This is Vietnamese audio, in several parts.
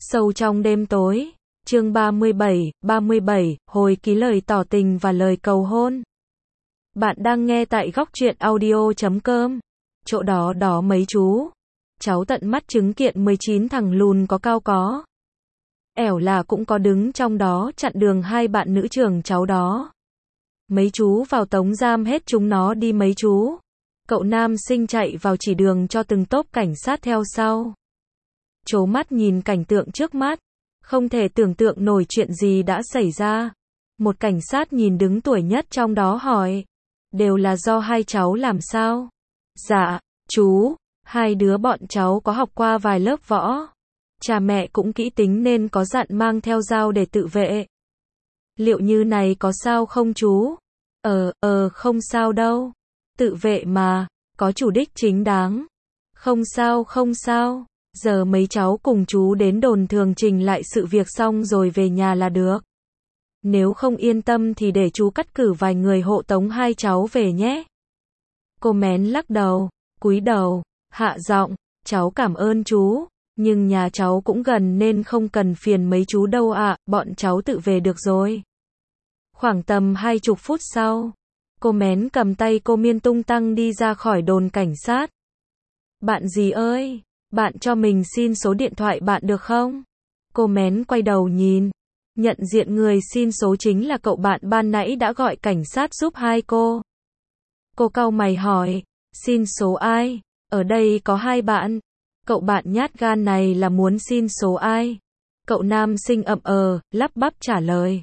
Sâu trong đêm tối, chương 37, hồi ký lời tỏ tình và lời cầu hôn. Bạn đang nghe tại góc truyện audio.com. Chỗ đó đó mấy chú. Cháu tận mắt chứng kiện 19 thằng lùn có cao có. Ẻo là cũng có đứng trong đó chặn đường hai bạn nữ trường cháu đó. Mấy chú vào tống giam hết chúng nó đi mấy chú. Cậu nam sinh chạy vào chỉ đường cho từng tốp cảnh sát theo sau. Trố mắt nhìn cảnh tượng trước mắt, không thể tưởng tượng nổi chuyện gì đã xảy ra. Một cảnh sát nhìn đứng tuổi nhất trong đó hỏi, đều là do hai cháu làm sao? Dạ, chú, hai đứa bọn cháu có học qua vài lớp võ. Cha mẹ cũng kỹ tính nên có dặn mang theo dao để tự vệ. Liệu như này có sao không chú? Không sao đâu. Tự vệ mà, có chủ đích chính đáng. Không sao. Giờ mấy cháu cùng chú đến đồn thường trình lại sự việc xong rồi về nhà là được. Nếu không yên tâm thì để chú cắt cử vài người hộ tống hai cháu về nhé. Cô Mén lắc đầu, cúi đầu, hạ giọng, cháu cảm ơn chú, nhưng nhà cháu cũng gần nên không cần phiền mấy chú đâu ạ, bọn cháu tự về được rồi. Khoảng tầm 20 phút sau, cô Mén cầm tay cô Miên tung tăng đi ra khỏi đồn cảnh sát. Bạn gì ơi? Bạn cho mình xin số điện thoại bạn được không? Cô Mén quay đầu nhìn. Nhận diện người xin số chính là cậu bạn ban nãy đã gọi cảnh sát giúp hai cô. Cô cau mày hỏi, xin số ai? Ở đây có hai bạn. Cậu bạn nhát gan này là muốn xin số ai? Cậu nam sinh lắp bắp trả lời.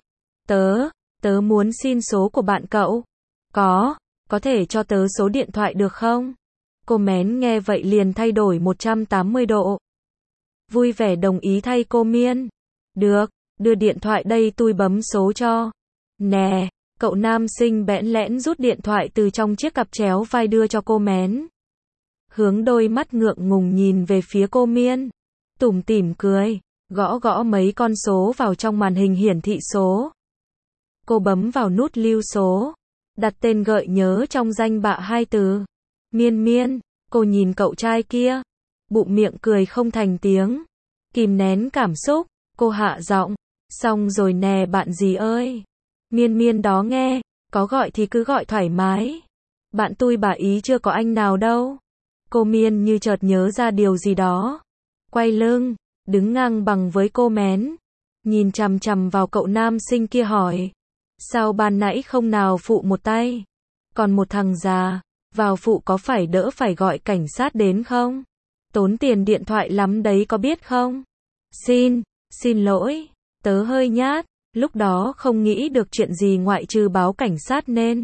Tớ muốn xin số của bạn cậu. Có thể cho tớ số điện thoại được không? Cô Mén nghe vậy liền thay đổi 180 độ. Vui vẻ đồng ý thay cô Miên. Được, đưa điện thoại đây tui bấm số cho. Nè, cậu nam sinh bẽn lẽn rút điện thoại từ trong chiếc cặp chéo vai đưa cho cô Mén. Hướng đôi mắt ngượng ngùng nhìn về phía cô Miên. Tủm tỉm cười, gõ mấy con số vào trong màn hình hiển thị số. Cô bấm vào nút lưu số. Đặt tên gợi nhớ trong danh bạ hai từ. Miên, cô nhìn cậu trai kia, bụng miệng cười không thành tiếng, kìm nén cảm xúc, cô hạ giọng, xong rồi nè bạn gì ơi, Miên đó nghe, có gọi thì cứ gọi thoải mái, bạn tui bà ý chưa có anh nào đâu. Cô Miên như chợt nhớ ra điều gì đó, quay lưng, đứng ngang bằng với cô Mén, nhìn chằm chằm vào cậu nam sinh kia hỏi, sao ban nãy không nào phụ một tay, còn một thằng già. Vào phụ có phải đỡ phải gọi cảnh sát đến không? Tốn tiền điện thoại lắm đấy có biết không? Xin lỗi, tớ hơi nhát, lúc đó không nghĩ được chuyện gì ngoại trừ báo cảnh sát nên.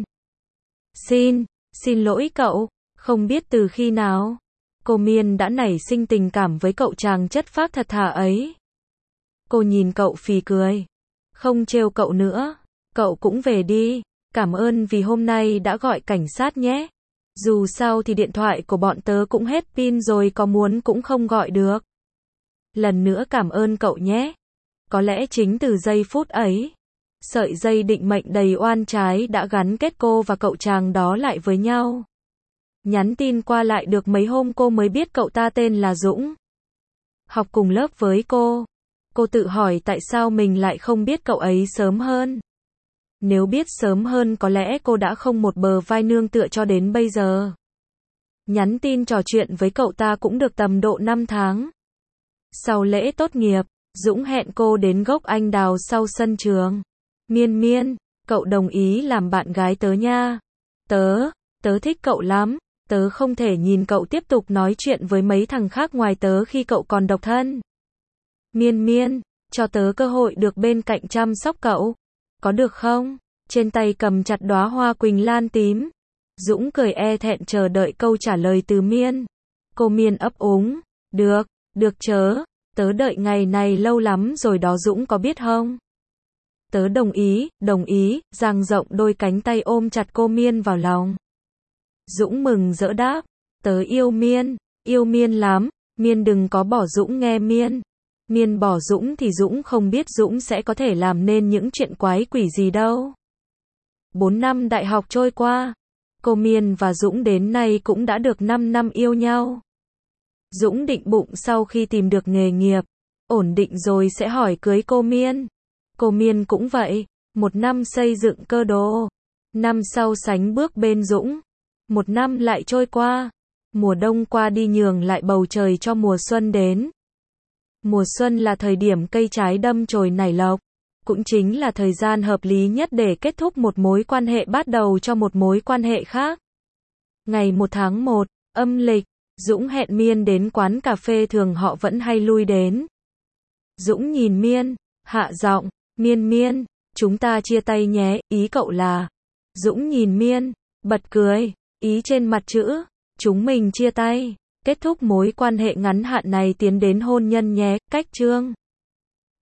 Xin lỗi cậu, không biết từ khi nào. Cô Miên đã nảy sinh tình cảm với cậu chàng chất phác thật thà ấy. Cô nhìn cậu phì cười. Không trêu cậu nữa, cậu cũng về đi, cảm ơn vì hôm nay đã gọi cảnh sát nhé. Dù sao thì điện thoại của bọn tớ cũng hết pin rồi có muốn cũng không gọi được. Lần nữa cảm ơn cậu nhé. Có lẽ chính từ giây phút ấy, sợi dây định mệnh đầy oan trái đã gắn kết cô và cậu chàng đó lại với nhau. Nhắn tin qua lại được mấy hôm cô mới biết cậu ta tên là Dũng. Học cùng lớp với cô. Cô tự hỏi tại sao mình lại không biết cậu ấy sớm hơn. Nếu biết sớm hơn có lẽ cô đã không một bờ vai nương tựa cho đến bây giờ. Nhắn tin trò chuyện với cậu ta cũng được tầm độ 5 tháng. Sau lễ tốt nghiệp, Dũng hẹn cô đến gốc anh đào sau sân trường. Miên, cậu đồng ý làm bạn gái tớ nha. Tớ thích cậu lắm, tớ không thể nhìn cậu tiếp tục nói chuyện với mấy thằng khác ngoài tớ khi cậu còn độc thân. Miên, cho tớ cơ hội được bên cạnh chăm sóc cậu. Có được không? Trên tay cầm chặt đóa hoa quỳnh lan tím. Dũng cười e thẹn chờ đợi câu trả lời từ Miên. Cô Miên ấp úng. Được chớ. Tớ đợi ngày này lâu lắm rồi đó Dũng có biết không? Tớ đồng ý, dang rộng đôi cánh tay ôm chặt cô Miên vào lòng. Dũng mừng rỡ đáp. Tớ yêu Miên lắm. Miên đừng có bỏ Dũng nghe Miên. Miên bỏ Dũng thì Dũng không biết Dũng sẽ có thể làm nên những chuyện quái quỷ gì đâu. 4 năm đại học trôi qua, cô Miên và Dũng đến nay cũng đã được 5 năm yêu nhau. Dũng định bụng sau khi tìm được nghề nghiệp, ổn định rồi sẽ hỏi cưới cô Miên. Cô Miên cũng vậy, 1 năm xây dựng cơ đồ. Năm sau sánh bước bên Dũng. 1 năm lại trôi qua. Mùa đông qua đi nhường lại bầu trời cho mùa xuân đến. Mùa xuân là thời điểm cây trái đâm chồi nảy lộc. Cũng chính là thời gian hợp lý nhất để kết thúc một mối quan hệ bắt đầu cho một mối quan hệ khác. Ngày 1 tháng 1, âm lịch, Dũng hẹn Miên đến quán cà phê thường họ vẫn hay lui đến. Dũng nhìn Miên, hạ giọng, Miên, chúng ta chia tay nhé, ý cậu là. Dũng nhìn Miên, bật cười, ý trên mặt chữ, chúng mình chia tay, kết thúc mối quan hệ ngắn hạn này tiến đến hôn nhân nhé, cách chương.